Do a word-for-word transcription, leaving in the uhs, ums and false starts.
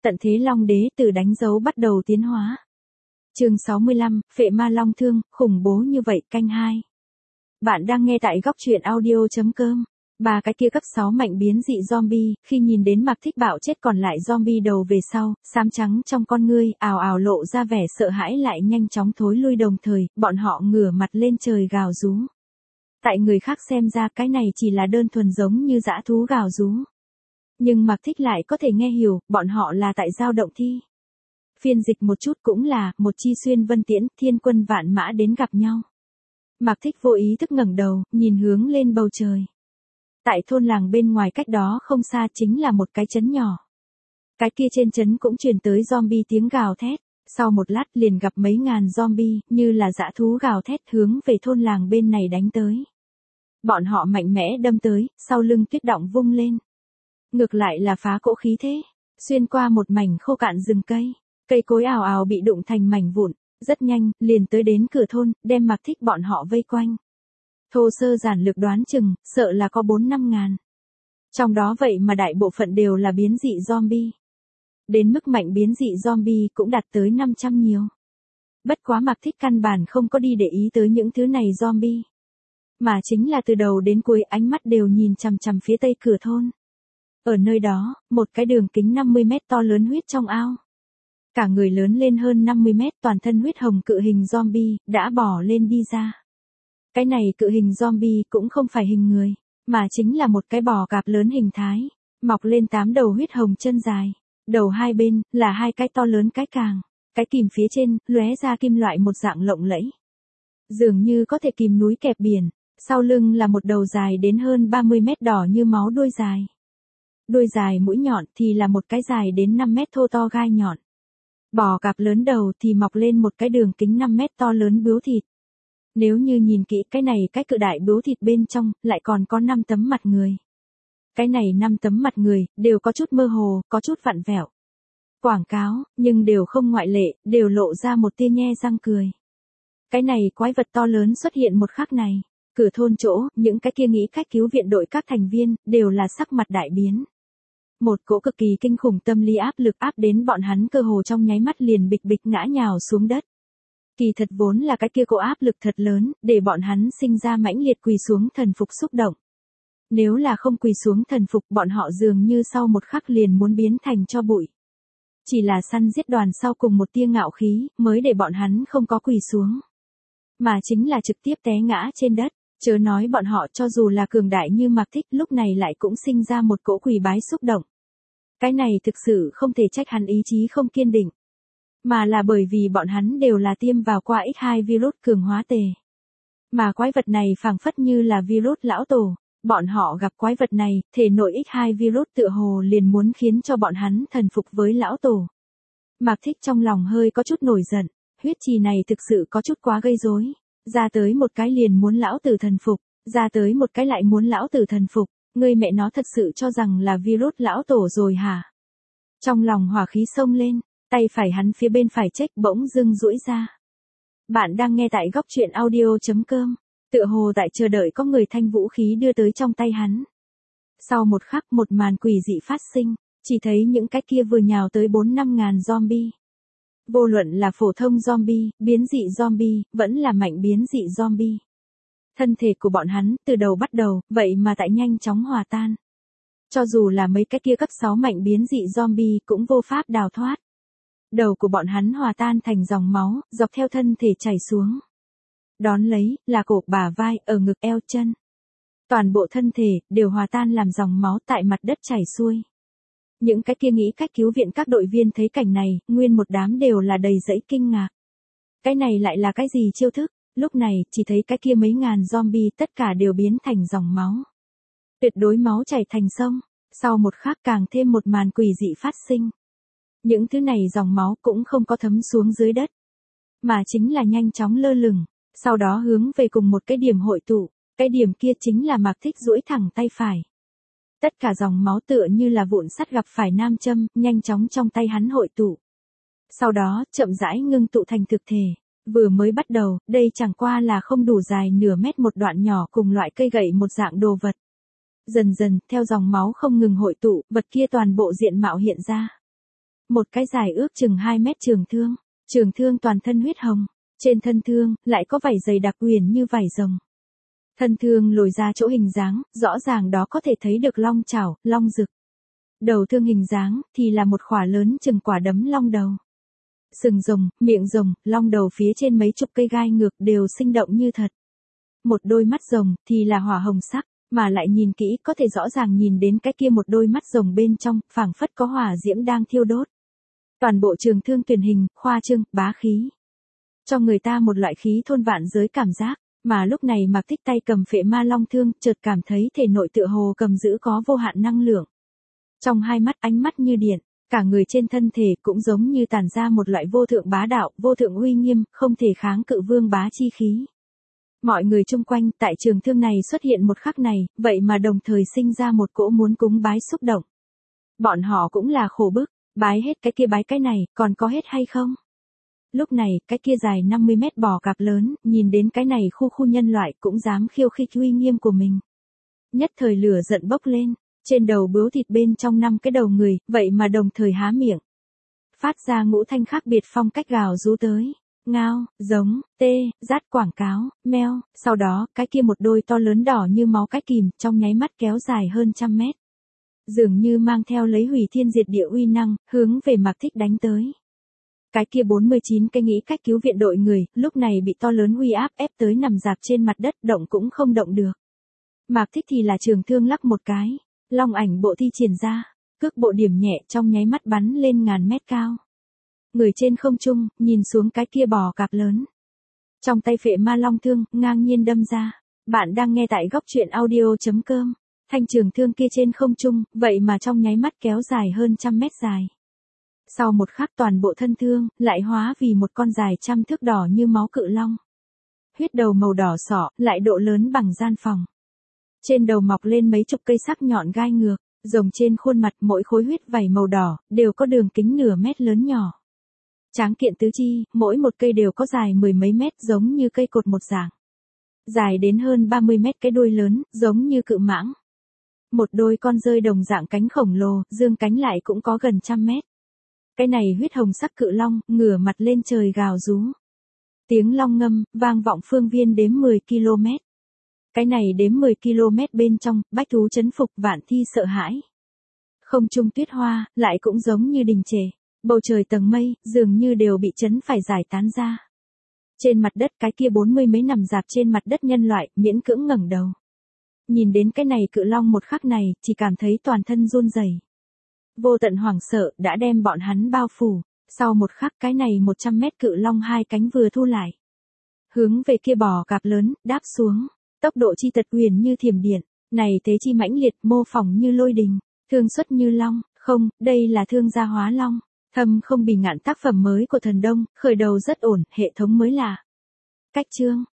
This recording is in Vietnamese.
Tận thế Long Đế từ đánh dấu bắt đầu tiến hóa. Chương sáu mươi lăm, Phệ Ma Long Thương, khủng bố như vậy canh hai. Bạn đang nghe tại góc truyện audio chấm com. Ba cái kia cấp sáu mạnh biến dị zombie, khi nhìn đến Mạc Thích bạo chết còn lại zombie đầu về sau, xám trắng trong con ngươi, ào ào lộ ra vẻ sợ hãi lại nhanh chóng thối lui đồng thời, bọn họ ngửa mặt lên trời gào rú. Tại người khác xem ra cái này chỉ là đơn thuần giống như dã thú gào rú. Nhưng Mạc Thích lại có thể nghe hiểu, bọn họ là tại dao động thi. Phiên dịch một chút cũng là, một chi xuyên vân tiễn, thiên quân vạn mã đến gặp nhau. Mạc Thích vô ý thức ngẩng đầu, nhìn hướng lên bầu trời. Tại thôn làng bên ngoài cách đó không xa chính là một cái trấn nhỏ. Cái kia trên trấn cũng truyền tới zombie tiếng gào thét. Sau một lát liền gặp mấy ngàn zombie, như là dã thú gào thét hướng về thôn làng bên này đánh tới. Bọn họ mạnh mẽ đâm tới, sau lưng tuyết động vung lên. Ngược lại là phá cỗ khí thế, xuyên qua một mảnh khô cạn rừng cây, cây cối ào ào bị đụng thành mảnh vụn, rất nhanh, liền tới đến cửa thôn, đem Mạc Thích bọn họ vây quanh. Thô sơ giản lược đoán chừng, sợ là có bốn năm ngàn. Trong đó vậy mà đại bộ phận đều là biến dị zombie. Đến mức mạnh biến dị zombie cũng đạt tới năm trăm nhiều. Bất quá Mạc Thích căn bản không có đi để ý tới những thứ này zombie. Mà chính là từ đầu đến cuối ánh mắt đều nhìn chằm chằm phía tây cửa thôn. Ở nơi đó, một cái đường kính năm mươi mét to lớn huyết trong ao. Cả người lớn lên hơn năm mươi mét toàn thân huyết hồng cự hình zombie, đã bỏ lên đi ra. Cái này cự hình zombie cũng không phải hình người, mà chính là một cái bò cạp lớn hình thái, mọc lên tám đầu huyết hồng chân dài. Đầu hai bên, là hai cái to lớn cái càng, cái kìm phía trên, lóe ra kim loại một dạng lộng lẫy. Dường như có thể kìm núi kẹp biển, sau lưng là một đầu dài đến hơn ba mươi mét đỏ như máu đuôi dài. Đuôi dài mũi nhọn thì là một cái dài đến năm mét thô to gai nhọn. Bò cạp lớn đầu thì mọc lên một cái đường kính năm mét to lớn bướu thịt. Nếu như nhìn kỹ cái này cái cự đại bướu thịt bên trong, lại còn có năm tấm mặt người. Cái này năm tấm mặt người, đều có chút mơ hồ, có chút vặn vẹo. Quảng cáo, nhưng đều không ngoại lệ, đều lộ ra một tia nhe răng cười. Cái này quái vật to lớn xuất hiện một khắc này. Cửa thôn chỗ, những cái kia nghĩ cách cứu viện đội các thành viên, đều là sắc mặt đại biến. Một cỗ cực kỳ kinh khủng tâm lý áp lực áp đến bọn hắn cơ hồ trong nháy mắt liền bịch bịch ngã nhào xuống đất. Kỳ thật vốn là cái kia cỗ áp lực thật lớn, để bọn hắn sinh ra mãnh liệt quỳ xuống thần phục xúc động. Nếu là không quỳ xuống thần phục bọn họ dường như sau một khắc liền muốn biến thành cho bụi. Chỉ là săn giết đoàn sau cùng một tia ngạo khí, mới để bọn hắn không có quỳ xuống. Mà chính là trực tiếp té ngã trên đất, chớ nói bọn họ cho dù là cường đại như Mạc Thích lúc này lại cũng sinh ra một cỗ quỳ bái xúc động. Cái này thực sự không thể trách hắn ý chí không kiên định. Mà là bởi vì bọn hắn đều là tiêm vào qua ích hai virus cường hóa tề. Mà quái vật này phảng phất như là virus lão tổ. Bọn họ gặp quái vật này, thể nội ích hai virus tựa hồ liền muốn khiến cho bọn hắn thần phục với lão tổ. Mạc Thích trong lòng hơi có chút nổi giận, huyết trì này thực sự có chút quá gây rối. Ra tới một cái liền muốn lão tử thần phục, ra tới một cái lại muốn lão tử thần phục, ngươi mẹ nó thật sự cho rằng là virus lão tổ rồi hả? Trong lòng hỏa khí xông lên, tay phải hắn phía bên phải chếch bỗng dưng duỗi ra. Bạn đang nghe tại góc truyện audio chấm com. Tựa hồ tại chờ đợi có người thanh vũ khí đưa tới trong tay hắn. Sau một khắc một màn quỷ dị phát sinh, chỉ thấy những cái kia vừa nhào tới bốn năm ngàn zombie. Vô luận là phổ thông zombie, biến dị zombie, vẫn là mạnh biến dị zombie. Thân thể của bọn hắn, từ đầu bắt đầu, vậy mà tại nhanh chóng hòa tan. Cho dù là mấy cái kia cấp sáu mạnh biến dị zombie cũng vô pháp đào thoát. Đầu của bọn hắn hòa tan thành dòng máu, dọc theo thân thể chảy xuống. Đón lấy, là cổ, bả vai, ở ngực, eo, chân. Toàn bộ thân thể, đều hòa tan làm dòng máu tại mặt đất chảy xuôi. Những cái kia nghĩ cách cứu viện các đội viên thấy cảnh này, nguyên một đám đều là đầy dẫy kinh ngạc. Cái này lại là cái gì chiêu thức? Lúc này, chỉ thấy cái kia mấy ngàn zombie tất cả đều biến thành dòng máu. Tuyệt đối máu chảy thành sông, sau một khắc càng thêm một màn quỷ dị phát sinh. Những thứ này dòng máu cũng không có thấm xuống dưới đất, mà chính là nhanh chóng lơ lửng. Sau đó hướng về cùng một cái điểm hội tụ, cái điểm kia chính là Mạc Thích duỗi thẳng tay phải. Tất cả dòng máu tựa như là vụn sắt gặp phải nam châm, nhanh chóng trong tay hắn hội tụ. Sau đó, chậm rãi ngưng tụ thành thực thể. Vừa mới bắt đầu, đây chẳng qua là không đủ dài nửa mét một đoạn nhỏ cùng loại cây gậy một dạng đồ vật. Dần dần, theo dòng máu không ngừng hội tụ, vật kia toàn bộ diện mạo hiện ra. một cái dài ước chừng hai mét trường thương, trường thương toàn thân huyết hồng, trên thân thương lại có vảy dày đặc uyển như vảy rồng. Thân thương lồi ra chỗ hình dáng, rõ ràng đó có thể thấy được long chảo, long rực. Đầu thương hình dáng thì là một khỏa lớn chừng quả đấm long đầu. Sừng rồng, miệng rồng, long đầu phía trên mấy chục cây gai ngược đều sinh động như thật. Một đôi mắt rồng thì là hỏa hồng sắc, mà lại nhìn kỹ có thể rõ ràng nhìn đến cái kia một đôi mắt rồng bên trong, phảng phất có hỏa diễm đang thiêu đốt. Toàn bộ trường thương tuyển hình, khoa trương, bá khí. Cho người ta một loại khí thôn vạn giới cảm giác, mà lúc này Mạc Thích tay cầm phệ ma long thương, chợt cảm thấy thể nội tựa hồ cầm giữ có vô hạn năng lượng. Trong hai mắt ánh mắt như điện, cả người trên thân thể cũng giống như tản ra một loại vô thượng bá đạo, vô thượng uy nghiêm, không thể kháng cự vương bá chi khí. Mọi người chung quanh tại trường thương này xuất hiện một khắc này, vậy mà đồng thời sinh ra một cỗ muốn cúng bái xúc động. Bọn họ cũng là khổ bức, bái hết cái kia bái cái này, còn có hết hay không? Lúc này, cái kia dài năm mươi mét bò cạp lớn, nhìn đến cái này khu khu nhân loại cũng dám khiêu khích uy nghiêm của mình. Nhất thời lửa giận bốc lên, trên đầu bướu thịt bên trong năm cái đầu người, vậy mà đồng thời há miệng. Phát ra ngũ thanh khác biệt phong cách gào rú tới. Ngao, giống, tê, rát quảng cáo, meo, sau đó, cái kia một đôi to lớn đỏ như máu cái kìm, trong nháy mắt kéo dài hơn trăm mét. Dường như mang theo lấy hủy thiên diệt địa uy năng, hướng về Mạc Thích đánh tới. Cái kia bốn mươi chín cái nghĩ cách cứu viện đội người, lúc này bị to lớn uy áp ép tới nằm dạp trên mặt đất, động cũng không động được. Mạc Thích thì là trường thương lắc một cái, long ảnh bộ thi triển ra, cước bộ điểm nhẹ trong nháy mắt bắn lên ngàn mét cao. Người trên không trung, nhìn xuống cái kia bò cạp lớn. Trong tay phệ ma long thương, ngang nhiên đâm ra. Bạn đang nghe tại góc truyện audio.com. Thanh trường thương kia trên không trung, vậy mà trong nháy mắt kéo dài hơn trăm mét dài. Sau một khắc toàn bộ thân thương, lại hóa vì một con dài trăm thước đỏ như máu cự long. Huyết đầu màu đỏ sỏ, lại độ lớn bằng gian phòng. Trên đầu mọc lên mấy chục cây sắc nhọn gai ngược, rồng trên khuôn mặt mỗi khối huyết vảy màu đỏ, đều có đường kính nửa mét lớn nhỏ. Tráng kiện tứ chi, mỗi một cây đều có dài mười mấy mét giống như cây cột một dạng. Dài đến hơn ba mươi mét cái đuôi lớn, giống như cự mãng. Một đôi con rơi đồng dạng cánh khổng lồ, dương cánh lại cũng có gần trăm mét. Cái này huyết hồng sắc cự long, ngửa mặt lên trời gào rú. Tiếng long ngâm, vang vọng phương viên đếm mười ki lô mét. Cái này đếm mười ki lô mét bên trong, bách thú chấn phục vạn thi sợ hãi. Không trung tuyết hoa, lại cũng giống như đình trệ. Bầu trời tầng mây, dường như đều bị chấn phải giải tán ra. Trên mặt đất cái kia bốn mươi mấy nằm dạp trên mặt đất nhân loại, miễn cưỡng ngẩng đầu. Nhìn đến cái này cự long một khắc này, chỉ cảm thấy toàn thân run rẩy. Vô tận hoảng sợ, đã đem bọn hắn bao phủ. Sau một khắc cái này một trăm mét cự long hai cánh vừa thu lại. Hướng về kia bò cạp lớn, đáp xuống. Tốc độ chi tật huyền như thiểm điện. Này thế chi mãnh liệt, mô phỏng như lôi đình. Thương xuất như long, không, đây là thương gia hóa long. Thâm không bì ngạn tác phẩm mới của thần Đông, khởi đầu rất ổn, hệ thống mới lạ. Cách chương,